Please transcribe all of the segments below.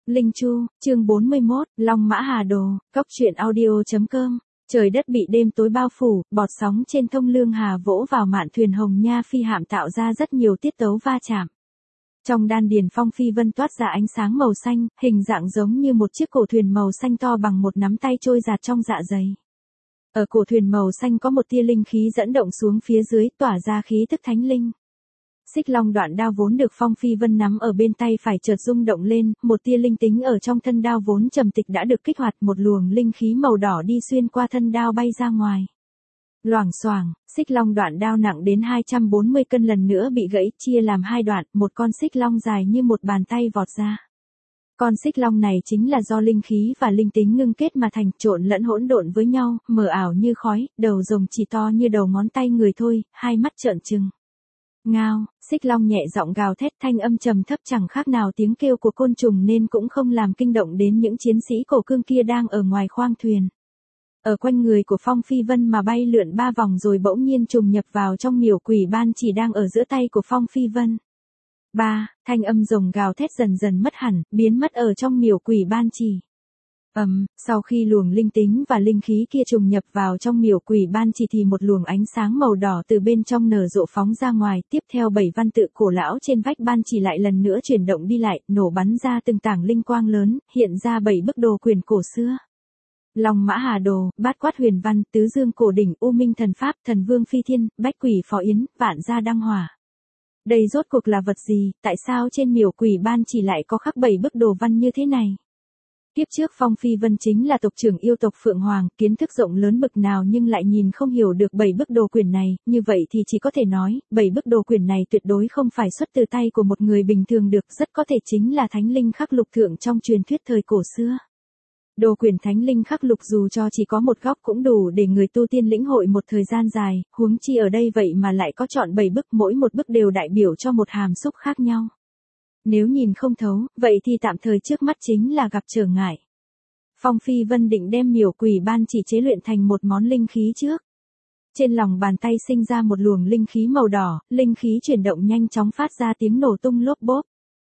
Linh Chu, chương 41, Long Mã Hà Đồ, Cốc truyện audio.com. Trời đất bị đêm tối bao phủ, bọt sóng trên thông lương hà vỗ vào mạn thuyền hồng nha phi hạm tạo ra rất nhiều tiết tấu va chạm. Trong đan điền Phong Phi Vân toát ra ánh sáng màu xanh, hình dạng giống như một chiếc cổ thuyền màu xanh to bằng một nắm tay trôi dạt trong dạ dày. Ở cổ thuyền màu xanh có một tia linh khí dẫn động xuống phía dưới, tỏa ra khí tức thánh linh. Xích long đoạn đao vốn được Phong Phi Vân nắm ở bên tay phải chợt rung động lên, một tia linh tính ở trong thân đao vốn trầm tịch đã được kích hoạt, một luồng linh khí màu đỏ đi xuyên qua thân đao bay ra ngoài. Loảng xoảng, xích long đoạn đao nặng đến 240 cân lần nữa bị gãy, chia làm hai đoạn, một con xích long dài như một bàn tay vọt ra. Con xích long này chính là do linh khí và linh tính ngưng kết mà thành, trộn lẫn hỗn độn với nhau, mờ ảo như khói, đầu rồng chỉ to như đầu ngón tay người thôi, hai mắt trợn trừng. Ngao, xích long nhẹ giọng gào thét, thanh âm trầm thấp chẳng khác nào tiếng kêu của côn trùng nên cũng không làm kinh động đến những chiến sĩ cổ cương kia đang ở ngoài khoang thuyền. Ở quanh người của Phong Phi Vân mà bay lượn 3 vòng rồi bỗng nhiên trùng nhập vào trong miểu quỷ ban chỉ đang ở giữa tay của Phong Phi Vân. Thanh âm rồng gào thét dần dần mất hẳn, biến mất ở trong miểu quỷ ban chỉ. Sau khi luồng linh tính và linh khí kia trùng nhập vào trong miểu quỷ ban chỉ thì một luồng ánh sáng màu đỏ từ bên trong nở rộ phóng ra ngoài, tiếp theo 7 văn tự cổ lão trên vách ban chỉ lại lần nữa chuyển động đi lại, nổ bắn ra từng tảng linh quang lớn, hiện ra 7 bức đồ quyền cổ xưa. Long Mã Hà Đồ, Bát Quát Huyền Văn, Tứ Dương Cổ Đỉnh, U Minh Thần Pháp, Thần Vương Phi Thiên, Bách Quỷ Phó Yến, Vạn Gia Đăng Hỏa. Đây rốt cuộc là vật gì, tại sao trên miểu quỷ ban chỉ lại có khắc 7 bức đồ văn như thế này? Tiếp trước Phong Phi Vân chính là tộc trưởng yêu tộc Phượng Hoàng, kiến thức rộng lớn bực nào nhưng lại nhìn không hiểu được 7 bức đồ quyển này, như vậy thì chỉ có thể nói, 7 bức đồ quyển này tuyệt đối không phải xuất từ tay của một người bình thường được, rất có thể chính là thánh linh khắc lục thượng trong truyền thuyết thời cổ xưa. Đồ quyển thánh linh khắc lục dù cho chỉ có một góc cũng đủ để người tu tiên lĩnh hội một thời gian dài, huống chi ở đây vậy mà lại có chọn 7 bức, mỗi một bức đều đại biểu cho một hàm xúc khác nhau. Nếu nhìn không thấu, vậy thì tạm thời trước mắt chính là gặp trở ngại. Phong Phi Vân định đem miểu quỷ ban chỉ chế luyện thành một món linh khí trước. Trên lòng bàn tay sinh ra một luồng linh khí màu đỏ, linh khí chuyển động nhanh chóng phát ra tiếng nổ tung lốp bốp.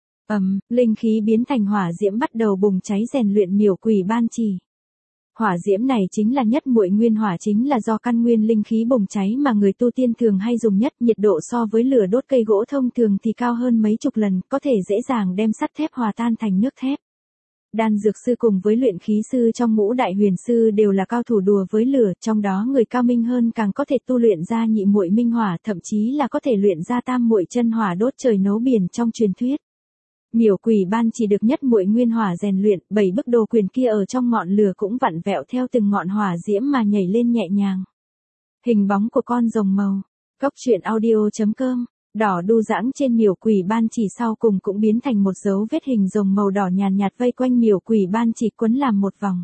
Linh khí biến thành hỏa diễm bắt đầu bùng cháy rèn luyện miểu quỷ ban chỉ. Hỏa diễm này chính là nhất muội nguyên hỏa, chính là do căn nguyên linh khí bùng cháy mà người tu tiên thường hay dùng nhất, nhiệt độ so với lửa đốt cây gỗ thông thường thì cao hơn mấy chục lần, có thể dễ dàng đem sắt thép hòa tan thành nước thép. Đan dược sư cùng với luyện khí sư trong ngũ đại huyền sư đều là cao thủ đùa với lửa, trong đó người cao minh hơn càng có thể tu luyện ra nhị muội minh hỏa, thậm chí là có thể luyện ra tam muội chân hỏa đốt trời nấu biển trong truyền thuyết. Miểu quỷ ban chỉ được nhất muội nguyên hỏa rèn luyện, 7 bức đồ quyền kia ở trong ngọn lửa cũng vặn vẹo theo từng ngọn hỏa diễm mà nhảy lên nhẹ nhàng. Hình bóng của con rồng màu. Cốc truyện audio.com. Đỏ đu dãng trên miểu quỷ ban chỉ sau cùng cũng biến thành một dấu vết hình rồng màu đỏ nhàn nhạt vây quanh miểu quỷ ban chỉ quấn làm một vòng.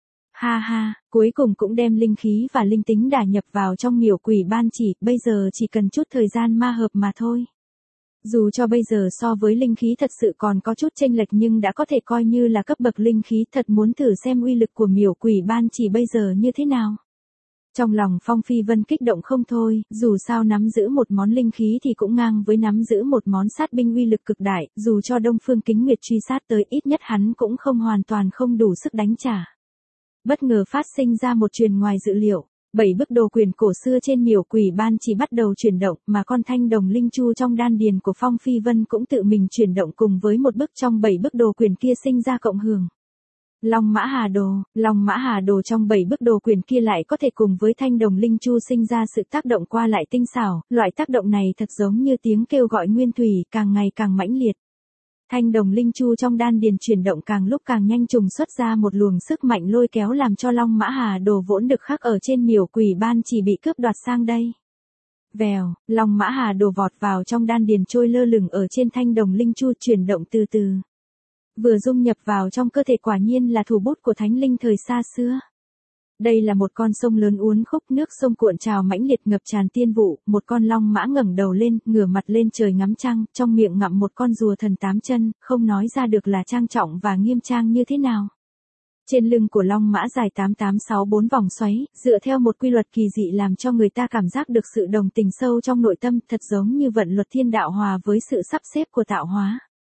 Cuối cùng cũng đem linh khí và linh tính đả nhập vào trong miểu quỷ ban chỉ, bây giờ chỉ cần chút thời gian ma hợp mà thôi. Dù cho bây giờ so với linh khí thật sự còn có chút chênh lệch nhưng đã có thể coi như là cấp bậc linh khí, thật muốn thử xem uy lực của miểu quỷ ban chỉ bây giờ như thế nào. Trong lòng Phong Phi Vân kích động không thôi, dù sao nắm giữ một món linh khí thì cũng ngang với nắm giữ một món sát binh uy lực cực đại, dù cho Đông Phương Kính Nguyệt truy sát tới ít nhất hắn cũng không hoàn toàn không đủ sức đánh trả. Bất ngờ phát sinh ra một chuyện ngoài dự liệu. 7 bức đồ quyền cổ xưa trên miểu quỷ ban chỉ bắt đầu chuyển động, mà con thanh đồng linh chu trong đan điền của Phong Phi Vân cũng tự mình chuyển động cùng với một bức trong 7 bức đồ quyền kia sinh ra cộng hưởng. Long Mã Hà Đồ trong 7 bức đồ quyền kia lại có thể cùng với thanh đồng linh chu sinh ra sự tác động qua lại tinh xảo, loại tác động này thật giống như tiếng kêu gọi nguyên thủy, càng ngày càng mãnh liệt. Thanh đồng linh chu trong đan điền chuyển động càng lúc càng nhanh, trùng xuất ra một luồng sức mạnh lôi kéo làm cho Long Mã Hà Đồ vốn được khắc ở trên miểu quỷ ban chỉ bị cướp đoạt sang đây. Vèo, Long Mã Hà Đồ vọt vào trong đan điền trôi lơ lửng ở trên thanh đồng linh chu, chuyển động từ từ. Vừa dung nhập vào trong cơ thể quả nhiên là thủ bút của thánh linh thời xa xưa. Đây là một con sông lớn uốn khúc, nước sông cuộn trào mãnh liệt ngập tràn tiên vụ, một con long mã ngẩng đầu lên, ngửa mặt lên trời ngắm trăng, trong miệng ngậm một con rùa thần 8 chân, không nói ra được là trang trọng và nghiêm trang như thế nào. Trên lưng của long mã dài 8864 vòng xoáy, dựa theo một quy luật kỳ dị làm cho người ta cảm giác được sự đồng tình sâu trong nội tâm, thật giống như vận luật thiên đạo hòa với sự sắp xếp của tạo hóa.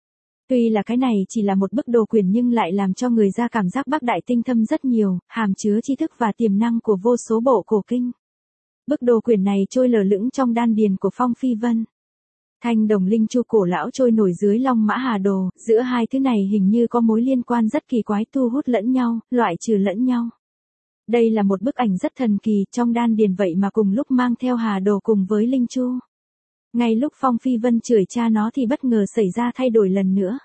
Tuy là cái này chỉ là một bức đồ quyển nhưng lại làm cho người ra cảm giác bác đại tinh thâm rất nhiều, hàm chứa tri thức và tiềm năng của vô số bộ cổ kinh. Bức đồ quyển này trôi lờ lững trong đan điền của Phong Phi Vân. Thanh đồng linh chu cổ lão trôi nổi dưới Long Mã Hà Đồ, giữa hai thứ này hình như có mối liên quan rất kỳ quái, thu hút lẫn nhau, loại trừ lẫn nhau. Đây là một bức ảnh rất thần kỳ, trong đan điền vậy mà cùng lúc mang theo Hà Đồ cùng với linh chu. Ngay lúc Phong Phi Vân chửi cha nó thì bất ngờ xảy ra thay đổi lần nữa.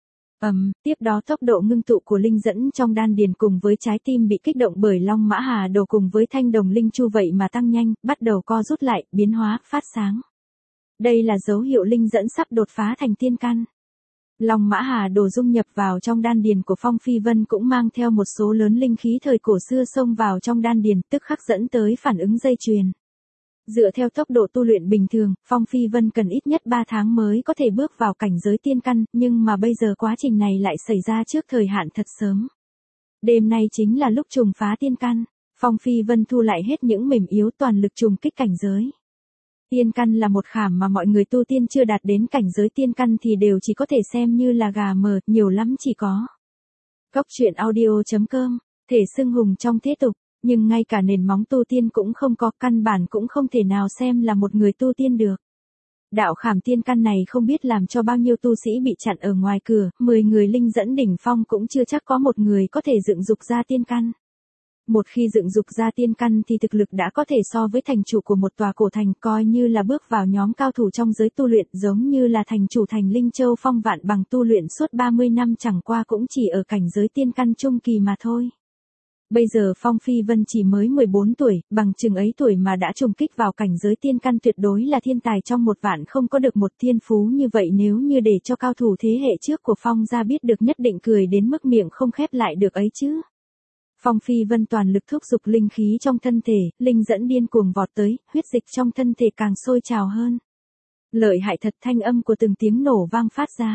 Tiếp đó tốc độ ngưng tụ của linh dẫn trong đan điền cùng với trái tim bị kích động bởi Long Mã Hà Đồ cùng với thanh đồng linh chu vậy mà tăng nhanh, bắt đầu co rút lại, biến hóa, phát sáng. Đây là dấu hiệu linh dẫn sắp đột phá thành tiên căn. Long Mã Hà Đồ dung nhập vào trong đan điền của Phong Phi Vân cũng mang theo một số lớn linh khí thời cổ xưa xông vào trong đan điền, tức khắc dẫn tới phản ứng dây chuyền. Dựa theo tốc độ tu luyện bình thường, Phong Phi Vân cần ít nhất 3 tháng mới có thể bước vào cảnh giới tiên căn, nhưng mà bây giờ quá trình này lại xảy ra trước thời hạn thật sớm. Đêm nay chính là lúc trùng phá tiên căn, Phong Phi Vân thu lại hết những mềm yếu toàn lực trùng kích cảnh giới. Tiên căn là một khảm mà mọi người tu tiên chưa đạt đến cảnh giới tiên căn thì đều chỉ có thể xem như là gà mờ, nhiều lắm chỉ có. Cốc truyện audio.com, thể xưng hùng trong thế tục, nhưng ngay cả nền móng tu tiên cũng không có, căn bản cũng không thể nào xem là một người tu tiên được. Đạo khảm tiên căn này không biết làm cho bao nhiêu tu sĩ bị chặn ở ngoài cửa, 10 người linh dẫn đỉnh phong cũng chưa chắc có một người có thể dựng dục ra tiên căn. Một khi dựng dục ra tiên căn thì thực lực đã có thể so với thành chủ của một tòa cổ thành, coi như là bước vào nhóm cao thủ trong giới tu luyện, giống như là thành chủ thành Linh Châu Phong Vạn Bằng tu luyện suốt 30 năm chẳng qua cũng chỉ ở cảnh giới tiên căn trung kỳ mà thôi. Bây giờ Phong Phi Vân chỉ mới 14 tuổi, bằng chừng ấy tuổi mà đã trùng kích vào cảnh giới tiên căn, tuyệt đối là thiên tài trong một vạn, không có được một thiên phú như vậy nếu như để cho cao thủ thế hệ trước của Phong gia biết được nhất định cười đến mức miệng không khép lại được ấy chứ. Phong Phi Vân toàn lực thúc giục linh khí trong thân thể, linh dẫn điên cuồng vọt tới, huyết dịch trong thân thể càng sôi trào hơn. Lợi hại thật, thanh âm của từng tiếng nổ vang phát ra.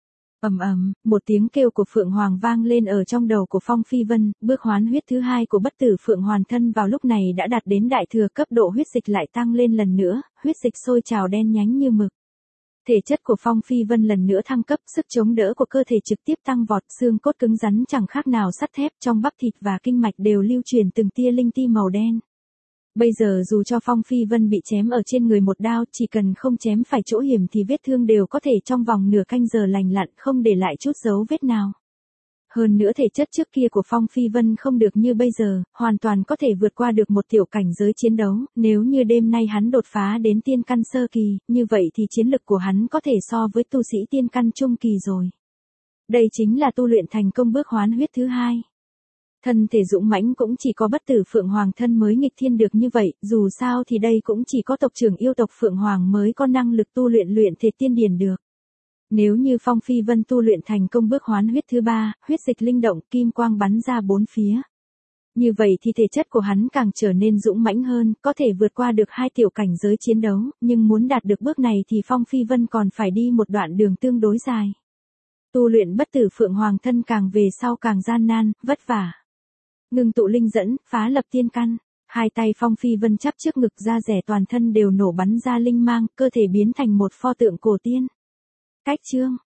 Một tiếng kêu của Phượng Hoàng vang lên ở trong đầu của Phong Phi Vân, bước hoán huyết thứ hai của bất tử Phượng Hoàn thân vào lúc này đã đạt đến đại thừa, cấp độ huyết dịch lại tăng lên lần nữa, huyết dịch sôi trào đen nhánh như mực. Thể chất của Phong Phi Vân lần nữa thăng cấp, sức chống đỡ của cơ thể trực tiếp tăng vọt, xương cốt cứng rắn chẳng khác nào sắt thép, trong bắp thịt và kinh mạch đều lưu truyền từng tia linh ti màu đen. Bây giờ dù cho Phong Phi Vân bị chém ở trên người một đao, chỉ cần không chém phải chỗ hiểm thì vết thương đều có thể trong vòng nửa canh giờ lành lặn, không để lại chút dấu vết nào. Hơn nữa thể chất trước kia của Phong Phi Vân không được như bây giờ, hoàn toàn có thể vượt qua được một tiểu cảnh giới chiến đấu, nếu như đêm nay hắn đột phá đến tiên căn sơ kỳ, như vậy thì chiến lực của hắn có thể so với tu sĩ tiên căn trung kỳ rồi. Đây chính là tu luyện thành công bước hoán huyết thứ hai. Thân thể dũng mãnh cũng chỉ có bất tử Phượng Hoàng thân mới nghịch thiên được như vậy, dù sao thì đây cũng chỉ có tộc trưởng yêu tộc Phượng Hoàng mới có năng lực tu luyện thể tiên điển được. Nếu như Phong Phi Vân tu luyện thành công bước hoán huyết thứ ba, huyết dịch linh động, kim quang bắn ra bốn phía. Như vậy thì thể chất của hắn càng trở nên dũng mãnh hơn, có thể vượt qua được hai tiểu cảnh giới chiến đấu, nhưng muốn đạt được bước này thì Phong Phi Vân còn phải đi một đoạn đường tương đối dài. Tu luyện bất tử Phượng Hoàng thân càng về sau càng gian nan, vất vả. Ngưng tụ linh dẫn, phá lập tiên căn. Hai tay Phong Phi Vân chắp trước ngực, da rẻ toàn thân đều nổ bắn ra linh mang, cơ thể biến thành một pho tượng cổ tiên. Cách chương